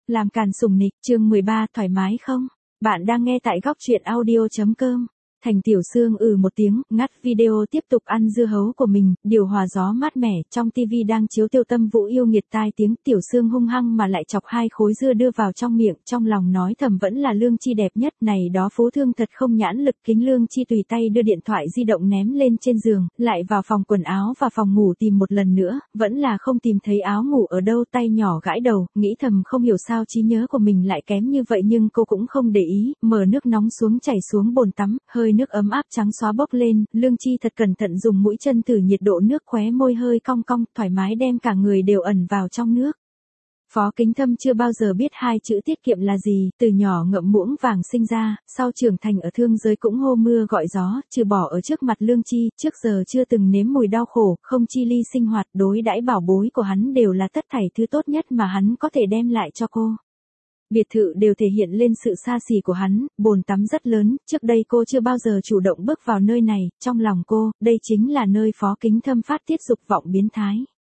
Làm càn sủng nịch, chương 13, thoải mái không? Bạn đang nghe tại góc truyện audio.com. Thành Tiểu Sương một tiếng, ngắt video tiếp tục ăn dưa hấu của mình, điều hòa gió mát mẻ, trong tivi đang chiếu Tiêu Tâm Vũ yêu nghiệt tai tiếng, Tiểu Sương hung hăng mà lại chọc hai khối dưa đưa vào trong miệng, trong lòng nói thầm vẫn là Lương Chi đẹp nhất, này đó phú thương thật không nhãn lực. Kính Lương Chi tùy tay đưa điện thoại di động ném lên trên giường, lại vào phòng quần áo và phòng ngủ tìm một lần nữa, vẫn là không tìm thấy áo ngủ ở đâu, tay nhỏ gãi đầu, nghĩ thầm không hiểu sao trí nhớ của mình lại kém như vậy, nhưng cô cũng không để ý, mở nước nóng xuống chảy xuống bồn tắm, hơi nước ấm áp trắng xóa bốc lên, Lương Chi thật cẩn thận dùng mũi chân thử nhiệt độ nước, khóe môi hơi cong cong, thoải mái đem cả người đều ẩn vào trong nước. Phó Kính Thâm chưa bao giờ biết hai chữ tiết kiệm là gì, từ nhỏ ngậm muỗng vàng sinh ra, sau trưởng thành ở thương giới cũng hô mưa gọi gió, trừ bỏ ở trước mặt Lương Chi, trước giờ chưa từng nếm mùi đau khổ, không chi ly sinh hoạt, đối đãi bảo bối của hắn đều là tất thảy thứ tốt nhất mà hắn có thể đem lại cho cô. Biệt thự đều thể hiện lên sự xa xỉ của hắn, bồn tắm rất lớn, trước đây cô chưa bao giờ chủ động bước vào nơi này, trong lòng cô, đây chính là nơi Phó Kính Thâm phát tiết dục vọng biến thái.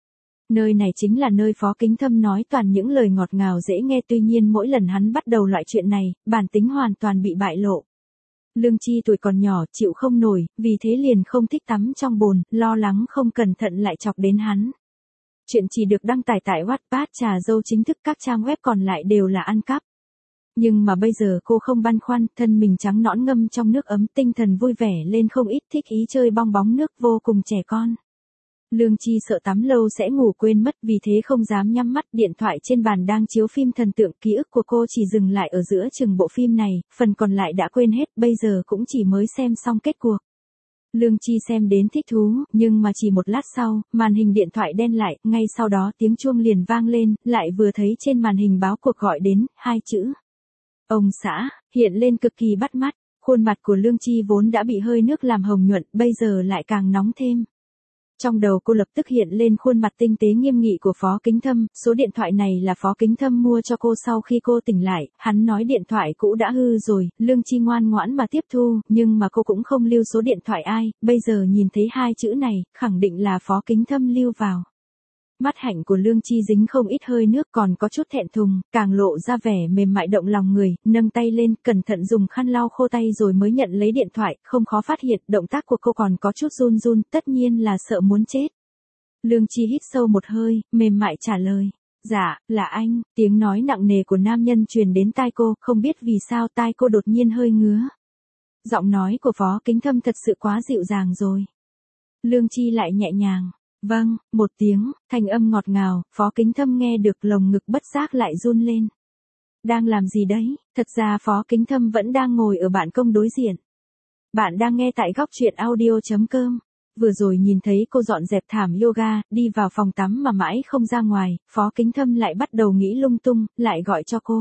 Nơi này chính là nơi Phó Kính Thâm nói toàn những lời ngọt ngào dễ nghe, tuy nhiên mỗi lần hắn bắt đầu loại chuyện này, bản tính hoàn toàn bị bại lộ. Lương Chi tuổi còn nhỏ, chịu không nổi, vì thế liền không thích tắm trong bồn, lo lắng không cẩn thận lại chọc đến hắn. Chuyện chỉ được đăng tải tại Wattpad trà dâu chính thức, các trang web còn lại đều là ăn cắp. Nhưng mà bây giờ cô không băn khoăn, thân mình trắng nõn ngâm trong nước ấm, tinh thần vui vẻ lên không ít, thích ý chơi bong bóng nước vô cùng trẻ con. Lương Chi sợ tắm lâu sẽ ngủ quên mất, vì thế không dám nhắm mắt, điện thoại trên bàn đang chiếu phim thần tượng, ký ức của cô chỉ dừng lại ở giữa chừng bộ phim này, phần còn lại đã quên hết, bây giờ cũng chỉ mới xem xong kết cuộc. Lương Chi xem đến thích thú, nhưng mà chỉ một lát sau, màn hình điện thoại đen lại, ngay sau đó tiếng chuông liền vang lên, lại vừa thấy trên màn hình báo cuộc gọi đến, hai chữ. Ông xã, hiện lên cực kỳ bắt mắt, khuôn mặt của Lương Chi vốn đã bị hơi nước làm hồng nhuận, bây giờ lại càng nóng thêm. Trong đầu cô lập tức hiện lên khuôn mặt tinh tế nghiêm nghị của Phó Kính Thâm, số điện thoại này là Phó Kính Thâm mua cho cô sau khi cô tỉnh lại, hắn nói điện thoại cũ đã hư rồi, Lương Chi ngoan ngoãn mà tiếp thu, nhưng mà cô cũng không lưu số điện thoại ai, bây giờ nhìn thấy hai chữ này, khẳng định là Phó Kính Thâm lưu vào. Mắt hạnh của Lương Chi dính không ít hơi nước, còn có chút thẹn thùng, càng lộ ra vẻ mềm mại động lòng người, nâng tay lên, cẩn thận dùng khăn lau khô tay rồi mới nhận lấy điện thoại, không khó phát hiện, động tác của cô còn có chút run run, tất nhiên là sợ muốn chết. Lương Chi hít sâu một hơi, mềm mại trả lời. Dạ, là anh, tiếng nói nặng nề của nam nhân truyền đến tai cô, không biết vì sao tai cô đột nhiên hơi ngứa. Giọng nói của Phó Kính Thâm thật sự quá dịu dàng rồi. Lương Chi lại nhẹ nhàng. Vâng, một tiếng, thanh âm ngọt ngào, Phó Kính Thâm nghe được lồng ngực bất giác lại run lên. Đang làm gì đấy? Thật ra Phó Kính Thâm vẫn đang ngồi ở ban công đối diện. Bạn đang nghe tại góc truyện audio.com. Vừa rồi nhìn thấy cô dọn dẹp thảm yoga, đi vào phòng tắm mà mãi không ra ngoài, Phó Kính Thâm lại bắt đầu nghĩ lung tung, lại gọi cho cô.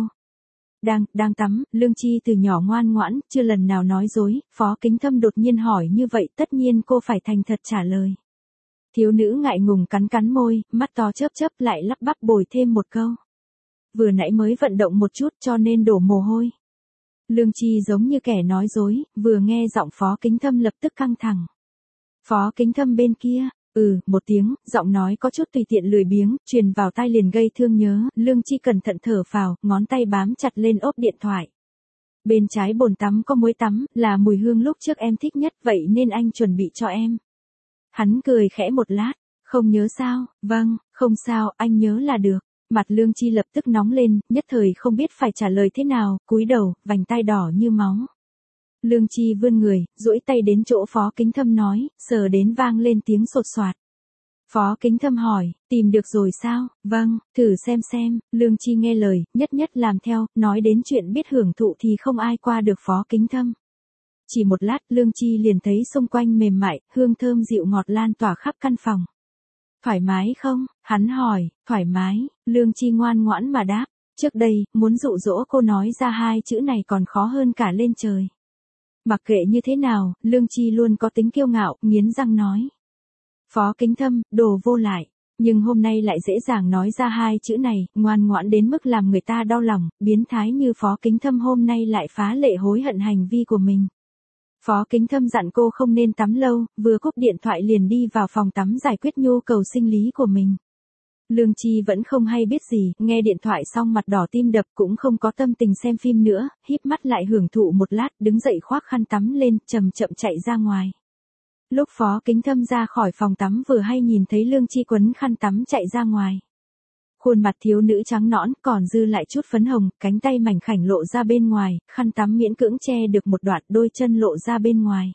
Đang tắm, Lương Chi từ nhỏ ngoan ngoãn, chưa lần nào nói dối, Phó Kính Thâm đột nhiên hỏi như vậy, tất nhiên cô phải thành thật trả lời. Thiếu nữ ngại ngùng cắn cắn môi, mắt to chớp chớp lại lắp bắp bồi thêm một câu. Vừa nãy mới vận động một chút cho nên đổ mồ hôi. Lương Chi giống như kẻ nói dối, vừa nghe giọng Phó Kính Thâm lập tức căng thẳng. Phó Kính Thâm bên kia, một tiếng, giọng nói có chút tùy tiện lười biếng, truyền vào tai liền gây thương nhớ, Lương Chi cẩn thận thở phào, ngón tay bám chặt lên ốp điện thoại. Bên trái bồn tắm có muối tắm, là mùi hương lúc trước em thích nhất, vậy nên anh chuẩn bị cho em. Hắn cười khẽ một lát, không nhớ sao, vâng, không sao, anh nhớ là được. Mặt Lương Chi lập tức nóng lên, nhất thời không biết phải trả lời thế nào, cúi đầu, vành tai đỏ như máu. Lương Chi vươn người, duỗi tay đến chỗ Phó Kính Thâm nói, sờ đến vang lên tiếng sột soạt. Phó Kính Thâm hỏi, tìm được rồi sao? Vâng, thử xem, Lương Chi nghe lời, nhất làm theo, nói đến chuyện biết hưởng thụ thì không ai qua được Phó Kính Thâm. Chỉ một lát, Lương Chi liền thấy xung quanh mềm mại, hương thơm dịu ngọt lan tỏa khắp căn phòng. Thoải mái không? Hắn hỏi, thoải mái, Lương Chi ngoan ngoãn mà đáp. Trước đây, muốn dụ dỗ cô nói ra hai chữ này còn khó hơn cả lên trời. Mặc kệ như thế nào, Lương Chi luôn có tính kiêu ngạo, nghiến răng nói. Phó Kính Thâm, đồ vô lại. Nhưng hôm nay lại dễ dàng nói ra hai chữ này, ngoan ngoãn đến mức làm người ta đau lòng, biến thái như Phó Kính Thâm hôm nay lại phá lệ hối hận hành vi của mình. Phó Kính Thâm dặn cô không nên tắm lâu, vừa cúp điện thoại liền đi vào phòng tắm giải quyết nhu cầu sinh lý của mình. Lương Chi vẫn không hay biết gì, nghe điện thoại xong mặt đỏ tim đập cũng không có tâm tình xem phim nữa, híp mắt lại hưởng thụ một lát, đứng dậy khoác khăn tắm lên, chậm chậm chạy ra ngoài. Lúc Phó Kính Thâm ra khỏi phòng tắm vừa hay nhìn thấy Lương Chi quấn khăn tắm chạy ra ngoài. Khuôn mặt thiếu nữ trắng nõn, còn dư lại chút phấn hồng, cánh tay mảnh khảnh lộ ra bên ngoài, khăn tắm miễn cưỡng che được một đoạn, đôi chân lộ ra bên ngoài.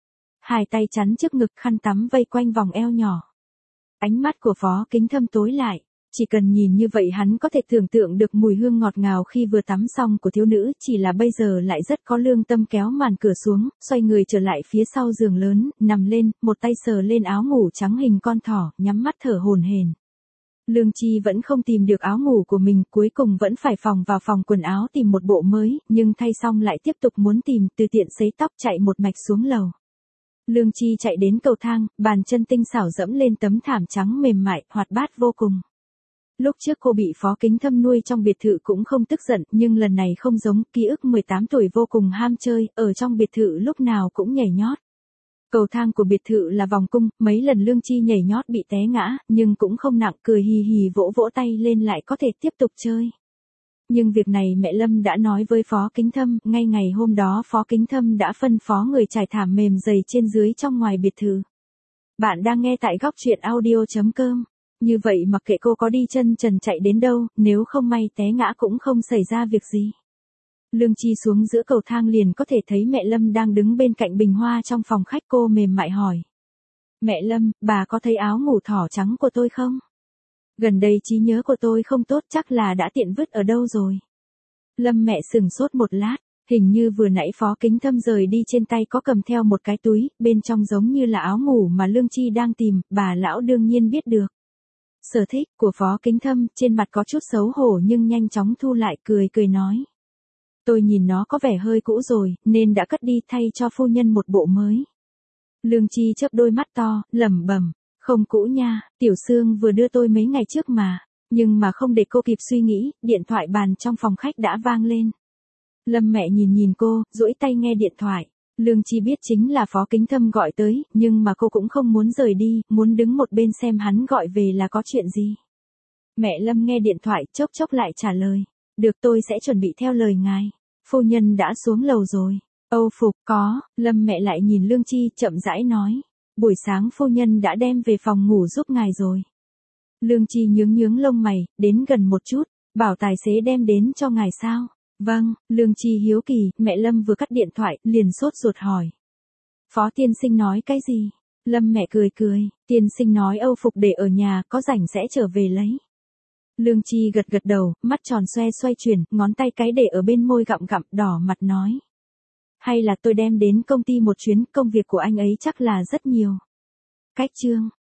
Hai tay chắn trước ngực, khăn tắm vây quanh vòng eo nhỏ. Ánh mắt của Phó Kính Thâm tối lại, chỉ cần nhìn như vậy hắn có thể tưởng tượng được mùi hương ngọt ngào khi vừa tắm xong của thiếu nữ, chỉ là bây giờ lại rất có lương tâm kéo màn cửa xuống, xoay người trở lại phía sau giường lớn, nằm lên, một tay sờ lên áo ngủ trắng hình con thỏ, nhắm mắt thở hổn hển. Lương Chi vẫn không tìm được áo ngủ của mình, cuối cùng vẫn phải vào phòng quần áo tìm một bộ mới, nhưng thay xong lại tiếp tục muốn tìm, từ tiện sấy tóc chạy một mạch xuống lầu. Lương Chi chạy đến cầu thang, bàn chân tinh xảo dẫm lên tấm thảm trắng mềm mại, hoạt bát vô cùng. Lúc trước cô bị Phó Kính Thâm nuôi trong biệt thự cũng không tức giận, nhưng lần này không giống, ký ức 18 tuổi vô cùng ham chơi, ở trong biệt thự lúc nào cũng nhảy nhót. Cầu thang của biệt thự là vòng cung, mấy lần Lương Chi nhảy nhót bị té ngã, nhưng cũng không nặng, cười hì hì vỗ vỗ tay lên lại có thể tiếp tục chơi. Nhưng việc này mẹ Lâm đã nói với Phó Kính Thâm, ngay ngày hôm đó Phó Kính Thâm đã phân phó người trải thảm mềm dày trên dưới trong ngoài biệt thự. Bạn đang nghe tại góc truyện audio.com. Như vậy mặc kệ cô có đi chân trần chạy đến đâu, nếu không may té ngã cũng không xảy ra việc gì. Lương Chi xuống giữa cầu thang liền có thể thấy mẹ Lâm đang đứng bên cạnh bình hoa trong phòng khách, cô mềm mại hỏi. Mẹ Lâm, bà có thấy áo ngủ thỏ trắng của tôi không? Gần đây trí nhớ của tôi không tốt, chắc là đã tiện vứt ở đâu rồi. Lâm mẹ sừng sốt một lát, hình như vừa nãy Phó Kính Thâm rời đi trên tay có cầm theo một cái túi, bên trong giống như là áo ngủ mà Lương Chi đang tìm, bà lão đương nhiên biết được. Sở thích của Phó Kính Thâm, trên mặt có chút xấu hổ nhưng nhanh chóng thu lại, cười cười nói. Tôi nhìn nó có vẻ hơi cũ rồi, nên đã cất đi, thay cho phu nhân một bộ mới. Lương Chi chớp đôi mắt to, lẩm bẩm, không cũ nha, Tiểu Sương vừa đưa tôi mấy ngày trước mà. Nhưng mà không để cô kịp suy nghĩ, điện thoại bàn trong phòng khách đã vang lên. Lâm mẹ nhìn cô, duỗi tay nghe điện thoại. Lương Chi biết chính là Phó Kính Thâm gọi tới, nhưng mà cô cũng không muốn rời đi, muốn đứng một bên xem hắn gọi về là có chuyện gì. Mẹ Lâm nghe điện thoại, chốc chốc lại trả lời. Được, tôi sẽ chuẩn bị theo lời ngài. Phu nhân đã xuống lầu rồi. Âu phục, có. Lâm mẹ lại nhìn Lương Chi, chậm rãi nói. Buổi sáng phu nhân đã đem về phòng ngủ giúp ngài rồi. Lương Chi nhướng lông mày, đến gần một chút. Bảo tài xế đem đến cho ngài sao? Vâng. Lương Chi hiếu kỳ, mẹ Lâm vừa cắt điện thoại, liền sốt ruột hỏi. Phó tiên sinh nói cái gì? Lâm mẹ cười, tiên sinh nói Âu phục để ở nhà, có rảnh sẽ trở về lấy. Lương Chi gật đầu, mắt tròn xoay chuyển, ngón tay cái để ở bên môi gặm, đỏ mặt nói. Hay là tôi đem đến công ty một chuyến, công việc của anh ấy chắc là rất nhiều. Cách chương.